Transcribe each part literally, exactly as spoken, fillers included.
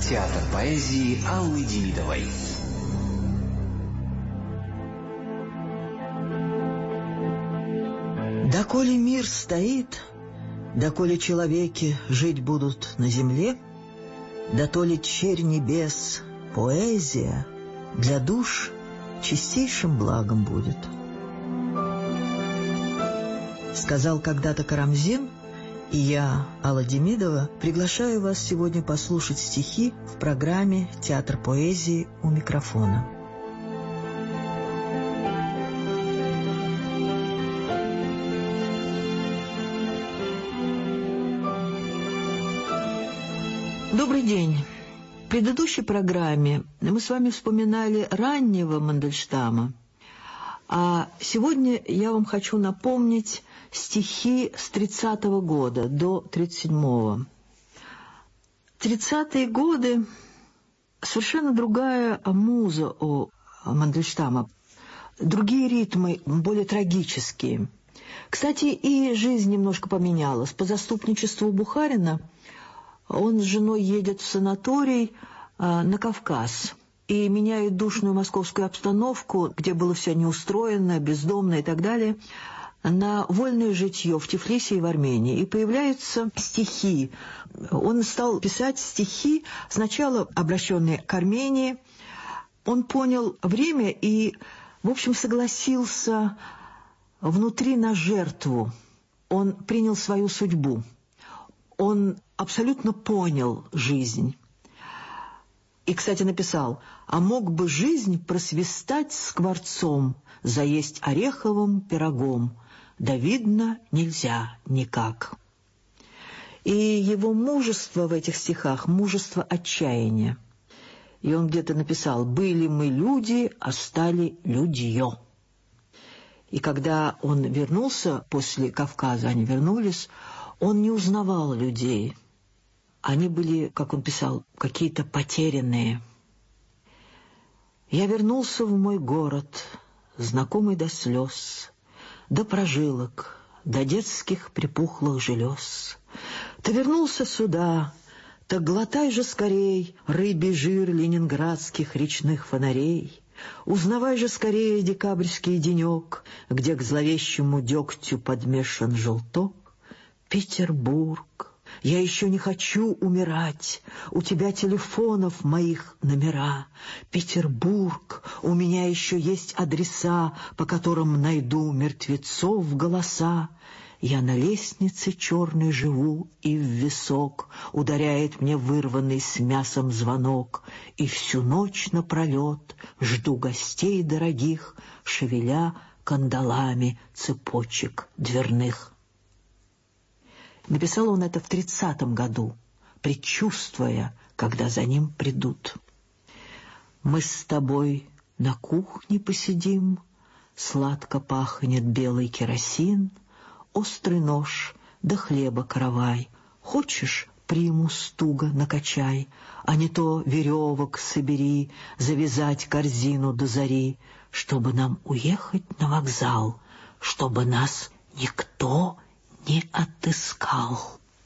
Театр поэзии Аллы Демидовой. Доколе мир стоит, доколе человеки жить будут на земле, дотоле черь небес, поэзия для душ чистейшим благом будет. Сказал когда-то Карамзин, и я, Алла Демидова, приглашаю вас сегодня послушать стихи в программе «Театр поэзии» у микрофона. Добрый день. В предыдущей программе мы с вами вспоминали раннего Мандельштама, а сегодня я вам хочу напомнить стихи с тридцатого года до тридцать седьмого. тридцатые годы — совершенно другая муза у Мандельштама, другие ритмы, более трагические. Кстати, и жизнь немножко поменялась. По заступничеству Бухарина он с женой едет в санаторий а, на Кавказ и меняет душную московскую обстановку, где было все неустроено, бездомно и так далее, на вольное житье в Тифлисе и в Армении. И появляются стихи. Он стал писать стихи, сначала обращенные к Армении. Он понял время и, в общем, согласился внутри на жертву. Он принял свою судьбу. Он абсолютно понял жизнь. И, кстати, написал: «А мог бы жизнь просвистать скворцом, заесть ореховым пирогом, да, видно, нельзя никак». И его мужество в этих стихах — мужество отчаяния. И он где-то написал: «Были мы люди, а стали людьё». И когда он вернулся после Кавказа, они вернулись, он не узнавал людей. Они были, как он писал, какие-то потерянные. «Я вернулся в мой город, знакомый до слез, до прожилок, до детских припухлых желез. Ты вернулся сюда, так глотай же скорей рыбий жир ленинградских речных фонарей. Узнавай же скорее декабрьский денек, где к зловещему дегтю подмешан желток. Петербург, я еще не хочу умирать, у тебя телефонов моих номера. Петербург, у меня еще есть адреса, по которым найду мертвецов голоса. Я на лестнице черной живу, и в висок ударяет мне вырванный с мясом звонок, и всю ночь напролет жду гостей дорогих, шевеля кандалами цепочек дверных». Написал он это в тридцатом году, предчувствуя, когда за ним придут. «Мы с тобой на кухне посидим, сладко пахнет белый керосин, острый нож да хлеба каравай. Хочешь, примус туго накачай, а не то веревок собери, завязать корзину до зари, чтобы нам уехать на вокзал, чтобы нас никто не отыскал».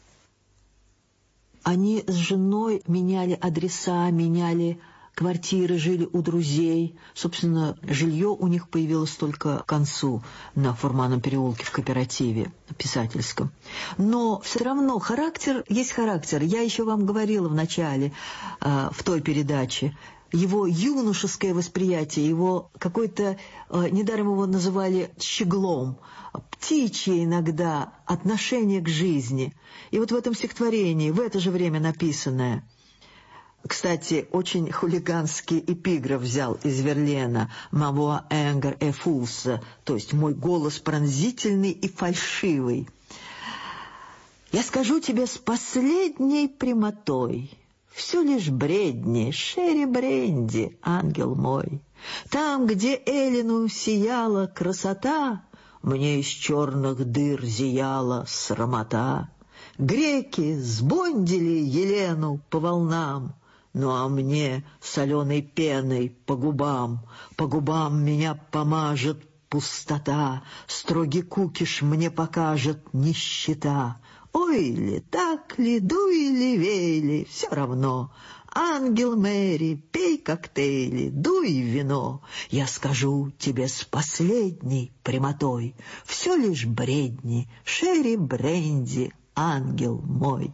Они с женой меняли адреса, меняли квартиры, жили у друзей. Собственно, жилье у них появилось только к концу на Фурманном переулке в кооперативе писательском. Но все равно характер есть характер. Я еще вам говорила в начале, э, в той передаче, его юношеское восприятие, его какой-то, э, недаром его называли щеглом, птичье иногда отношение к жизни. И вот в этом стихотворении, в это же время написанное, кстати, очень хулиганский эпиграф взял из Верлена «Ma voix anger et fausse», то есть «мой голос пронзительный и фальшивый». «Я скажу тебе с последней прямотой, все лишь бредни, шерри бренди, ангел мой. Там, где Эллину сияла красота, мне из черных дыр зияла срамота. Греки сбондили Елену по волнам, ну а мне соленой пеной по губам, по губам меня помажет пустота, строгий кукиш мне покажет нищета. Ой ли, так ли, дуй ли, вей ли, все равно, Ангел Мэри, пей коктейли, дуй вино. Я скажу тебе с последней прямотой: все лишь бредни, шерри, бренди, ангел мой.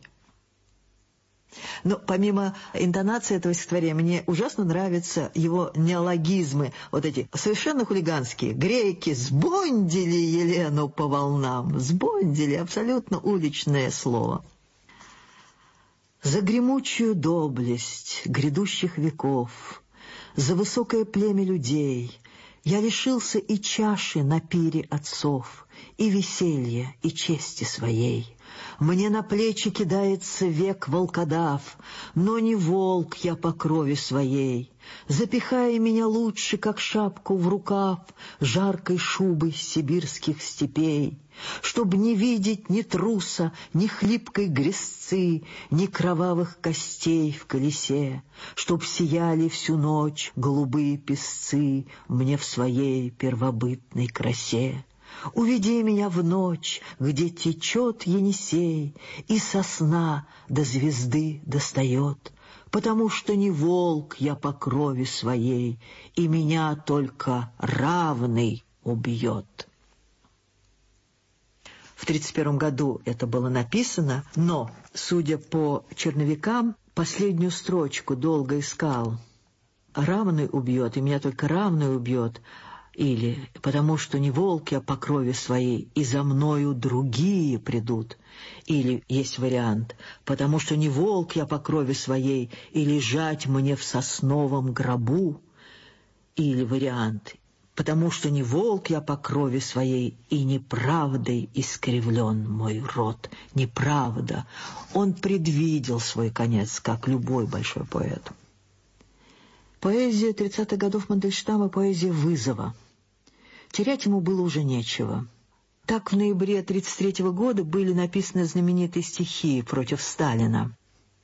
Но помимо интонации этого стихотворения, мне ужасно нравятся его неологизмы, вот эти совершенно хулиганские. Греки сбондили Елену по волнам, сбондили, абсолютно уличное слово. За гремучую доблесть грядущих веков, за высокое племя людей я лишился и чаши на пире отцов, и веселья, и чести своей. Мне на плечи кидается век волкодав, но не волк я по крови своей. Запихай меня лучше, как шапку в рукав, жаркой шубы сибирских степей, чтоб не видеть ни труса, ни хлипкой грязцы, ни кровавых костей в колесе, чтоб сияли всю ночь голубые песцы мне в своей первобытной красе. Уведи меня в ночь, где течет Енисей, и сосна до звезды достает, потому что не волк я по крови своей, и меня только равный убьет. В тридцать первом году это было написано, но, судя по черновикам, последнюю строчку долго искал. Равный убьет, и меня только равный убьет. Или «потому что не волк я по крови своей, и за мною другие придут». Или есть вариант «потому что не волк я по крови своей, и лежать мне в сосновом гробу». Или вариант «потому что не волк я по крови своей, и неправдой искривлен мой род». Неправда. Он предвидел свой конец, как любой большой поэт. Поэзия тридцатых годов Мандельштама — поэзия вызова. Терять ему было уже нечего. Так в ноябре тридцать третьего года были написаны знаменитые стихи против Сталина.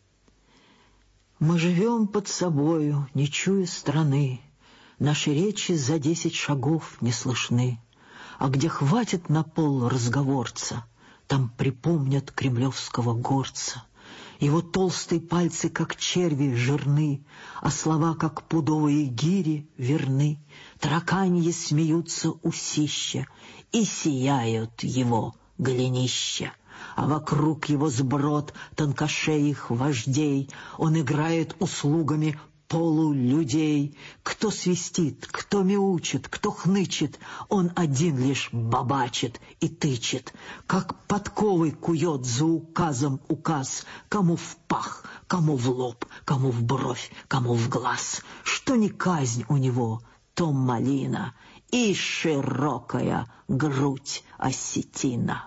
«Мы живем под собою, не чуя страны, наши речи за десять шагов не слышны, а где хватит на пол разговорца, там припомнят кремлевского горца. Его толстые пальцы, как черви, жирны, а слова, как пудовые гири, верны. Тараканьи смеются усища, и сияют его голенища. А вокруг его сброд тонкошеих вождей, он играет услугами полулюдей. Кто свистит, кто мяучит, кто хнычет, он один лишь бабачит и тычет, как подковой кует за указом указ, кому в пах, кому в лоб, кому в бровь, кому в глаз. Что не казнь у него, то малина, и широкая грудь осетина.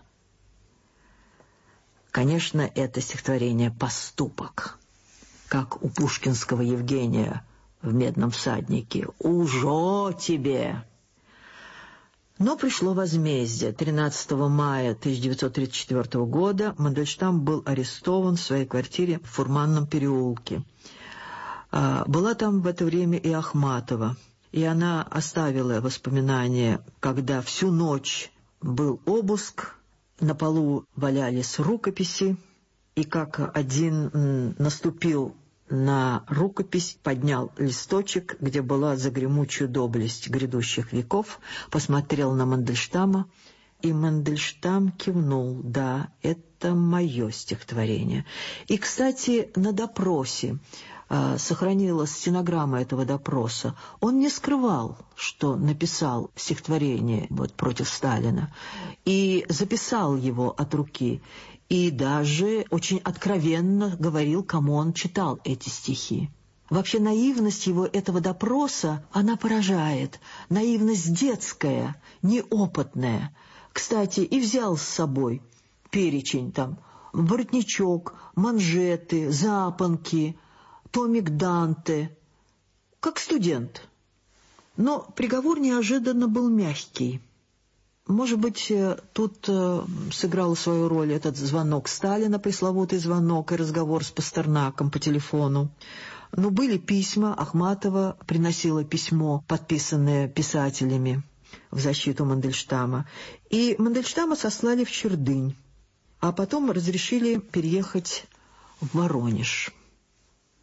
Конечно, это стихотворение «Поступок», как у пушкинского Евгения в «Медном всаднике». «Ужо тебе!» Но пришло возмездие. тринадцатого мая тысяча девятьсот тридцать четвёртого года Мандельштам был арестован в своей квартире в Фурманном переулке. Была там в это время и Ахматова, и она оставила воспоминания, когда всю ночь был обыск, на полу валялись рукописи, и как один наступил на рукопись, поднял листочек, где была за гремучую доблесть грядущих веков, посмотрел на Мандельштама, и Мандельштам кивнул: «Да, это мое стихотворение». И, кстати, на допросе э, сохранилась стенограмма этого допроса. Он не скрывал, что написал стихотворение вот, против Сталина, и записал его от руки. И даже очень откровенно говорил, кому он читал эти стихи. Вообще наивность его этого допроса, она поражает. Наивность детская, неопытная. Кстати, и взял с собой перечень там: воротничок, манжеты, запонки, томик Данте, как студент. Но приговор неожиданно был мягкий. Может быть, тут э, сыграл свою роль этот звонок Сталина, пресловутый звонок, и разговор с Пастернаком по телефону. Но были письма, Ахматова приносила письмо, подписанное писателями в защиту Мандельштама. И Мандельштама сослали в Чердынь, а потом разрешили переехать в Воронеж.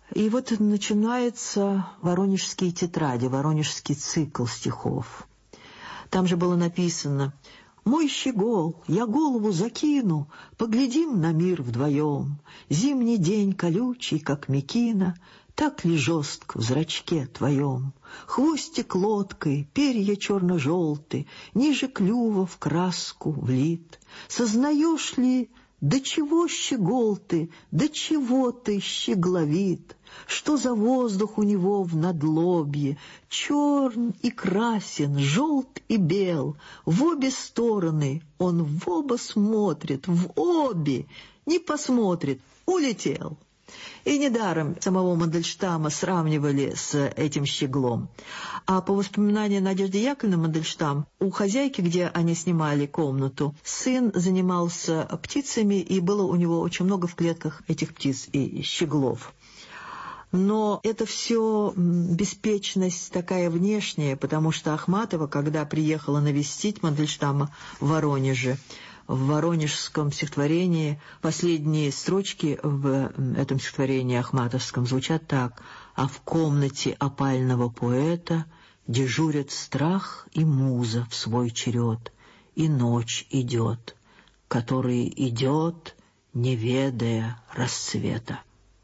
И вот начинается «Воронежские тетради», «Воронежский цикл стихов». Там же было написано: «Мой щегол, я голову закину, поглядим на мир вдвоем. Зимний день колючий, как мекина, так ли жестк в зрачке твоем? Хвостик лодкой, перья черно-желты, ниже клюва в краску влит. Сознаешь ли, до чего щегол ты, до чего ты щегловит? Что за воздух у него в надлобье, черн и красен, желт и бел, в обе стороны он в оба смотрит, в обе не посмотрит, улетел». И недаром самого Мандельштама сравнивали с этим щеглом. А по воспоминаниям Надежды Яковлевны Мандельштам, у хозяйки, где они снимали комнату, сын занимался птицами, и было у него очень много в клетках этих птиц и щеглов. Но это все беспечность такая внешняя, потому что Ахматова, когда приехала навестить Мандельштама в Воронеже, в воронежском стихотворении последние строчки в этом стихотворении ахматовском звучат так: «А в комнате опального поэта дежурят страх и муза в свой черед, и ночь идет, которая идет, не ведая рассвета».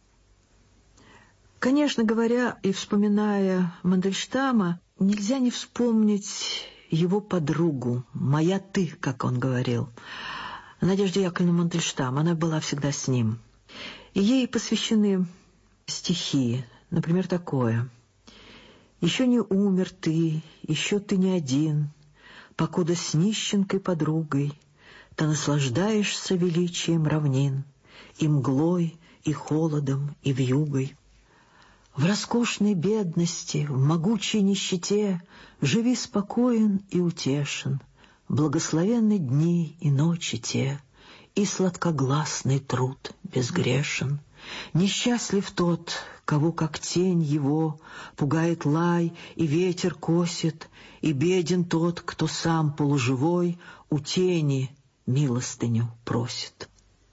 Конечно говоря и вспоминая Мандельштама, нельзя не вспомнить его подругу, «моя ты», как он говорил, Надежда Яковлевна Мандельштам. Она была всегда с ним. И ей посвящены стихи, например, такое: «Еще не умер ты, еще ты не один, покуда с нищенкой подругой ты наслаждаешься величием равнин, и мглой, и холодом, и вьюгой. В роскошной бедности, в могучей нищете живи спокоен и утешен, благословенны дни и ночи те, и сладкогласный труд безгрешен. Несчастлив тот, кого, как тень его, пугает лай и ветер косит, и беден тот, кто сам полуживой у тени милостыню просит».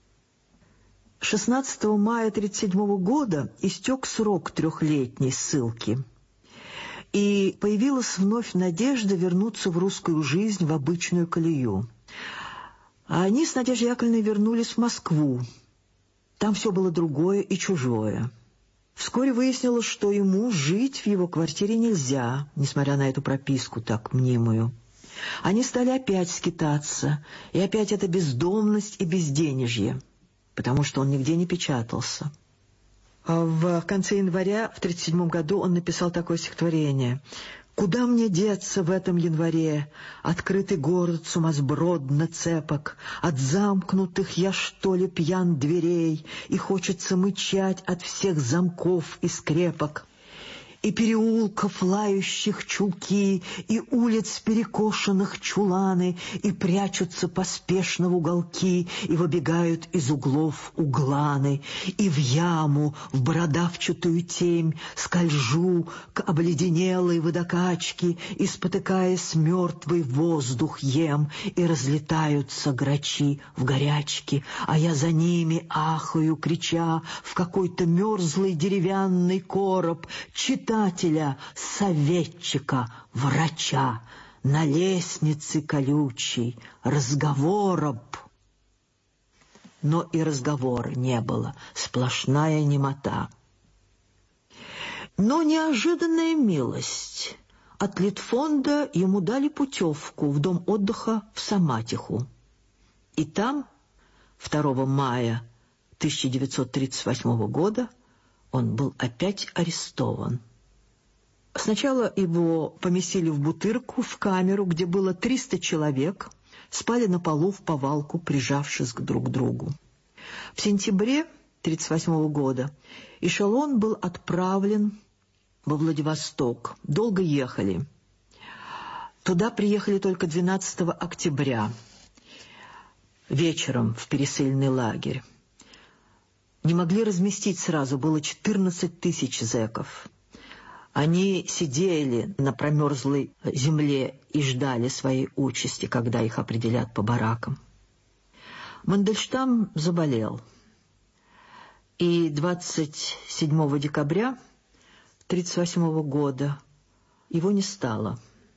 шестнадцатого мая тысяча девятьсот тридцать седьмого года истек срок трехлетней ссылки, и появилась вновь надежда вернуться в русскую жизнь, в обычную колею. А они с Надеждой Яковлевной вернулись в Москву. Там все было другое и чужое. Вскоре выяснилось, что ему жить в его квартире нельзя, несмотря на эту прописку так мнимую. Они стали опять скитаться, и опять эта бездомность и безденежье, потому что он нигде не печатался. В конце января в тридцать седьмом году он написал такое стихотворение: «Куда мне деться в этом январе? Открытый город сумасбродно цепок, от замкнутых я, что ли, пьян дверей, и хочется мычать от всех замков и скрепок. И переулков лающих чулки, и улиц перекошенных чуланы, и прячутся поспешно в уголки, и выбегают из углов угланы, и в яму, в бородавчатую темь скольжу к обледенелой водокачке, и, спотыкаясь, мертвый воздух ем, и разлетаются грачи в горячке, а я за ними ахаю, крича в какой-то мерзлый деревянный короб, читаю читателя, советчика, врача, на лестнице колючей, разговороб». Но и разговора не было, сплошная немота. Но неожиданная милость. От Литфонда ему дали путевку в дом отдыха в Саматиху. И там второго мая тысяча девятьсот тридцать восьмого года он был опять арестован. Сначала его поместили в Бутырку, в камеру, где было триста человек, спали на полу в повалку, прижавшись друг к другу. В сентябре тысяча девятьсот тридцать восьмого года эшелон был отправлен во Владивосток. Долго ехали. Туда приехали только двенадцатого октября, вечером в пересыльный лагерь. Не могли разместить сразу, было четырнадцать тысяч зэков. Они сидели на промерзлой земле и ждали своей участи, когда их определят по баракам. Мандельштам заболел. И двадцать седьмого декабря тысяча девятьсот тридцать восьмого года его не стало.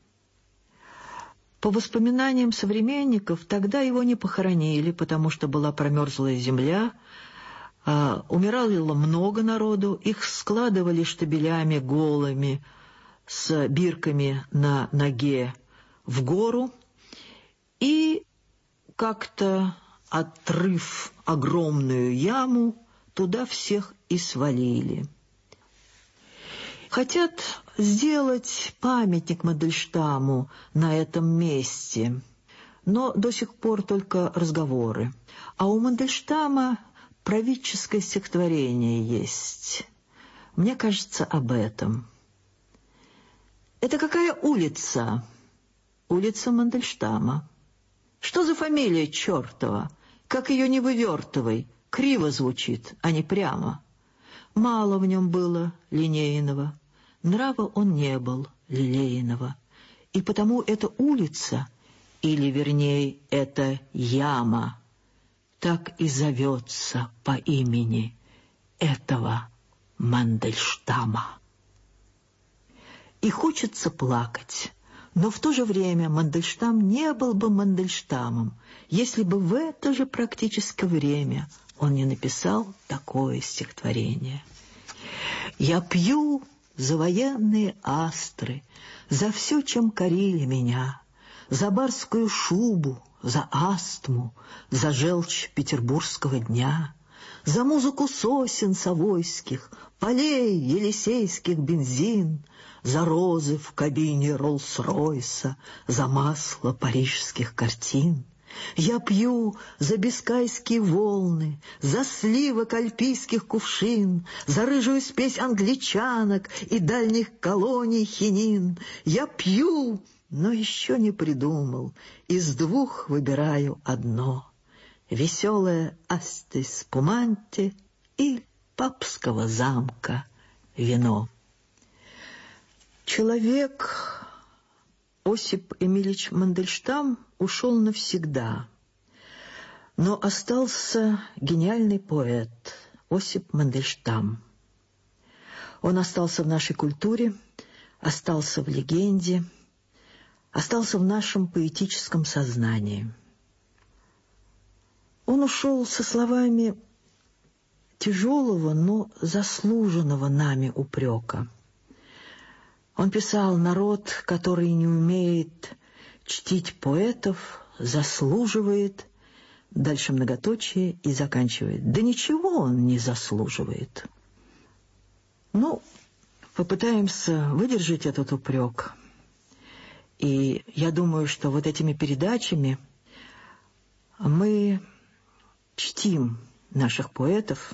По воспоминаниям современников, тогда его не похоронили, потому что была промерзлая земля, а, умирало много народу, их складывали штабелями голыми, с бирками на ноге в гору, и как-то, отрыв огромную яму, туда всех и свалили. Хотят сделать памятник Мандельштаму на этом месте, но до сих пор только разговоры. А у Мандельштама правительское стихотворение есть. Мне кажется, об этом. Это какая улица? Улица Мандельштама. Что за фамилия чертова? Как ее не вывертывай, криво звучит, а не прямо. Мало в нем было линейного, нрава он не был лилейного, и потому эта улица, или, вернее, эта яма, так и зовется по имени этого Мандельштама. И хочется плакать, но в то же время Мандельштам не был бы Мандельштамом, если бы в это же практически время он не написал такое стихотворение. «Я пью за военные астры, за все, чем корили меня, за барскую шубу, за астму, за желчь петербургского дня, за музыку сосен совойских, полей елисейских бензин, за розы в кабине Роллс-Ройса, за масло парижских картин. Я пью за бискайские волны, за сливок альпийских кувшин, за рыжую спесь англичанок и дальних колоний хинин. Я пью, но еще не придумал, из двух выбираю одно — веселое Асти Спуманти и папского замка вино. Человек Осип Эмильевич Мандельштам ушел навсегда, но остался гениальный поэт Осип Мандельштам. Он остался в нашей культуре, остался в легенде, остался в нашем поэтическом сознании. Он ушел со словами тяжелого, но заслуженного нами упрека. Он писал: «Народ, который не умеет чтить поэтов, заслуживает...» Дальше многоточие и заканчивает: «Да ничего он не заслуживает». Ну, попытаемся выдержать этот упрек. И я думаю, что вот этими передачами мы чтим наших поэтов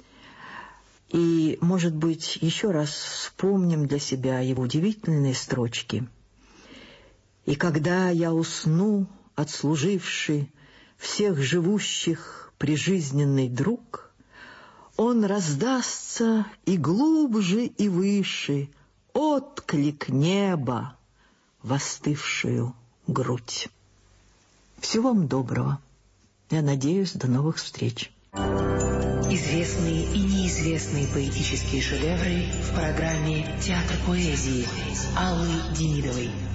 и, может быть, еще раз вспомним для себя его удивительные строчки. «И когда я усну, отслуживший всех живущих прижизненный друг, он раздастся и глубже, и выше, отклик неба в остывшую грудь». Всего вам доброго. Я надеюсь, до новых встреч. Известные и неизвестные поэтические шедевры в программе «Театр поэзии» Аллы Демидовой.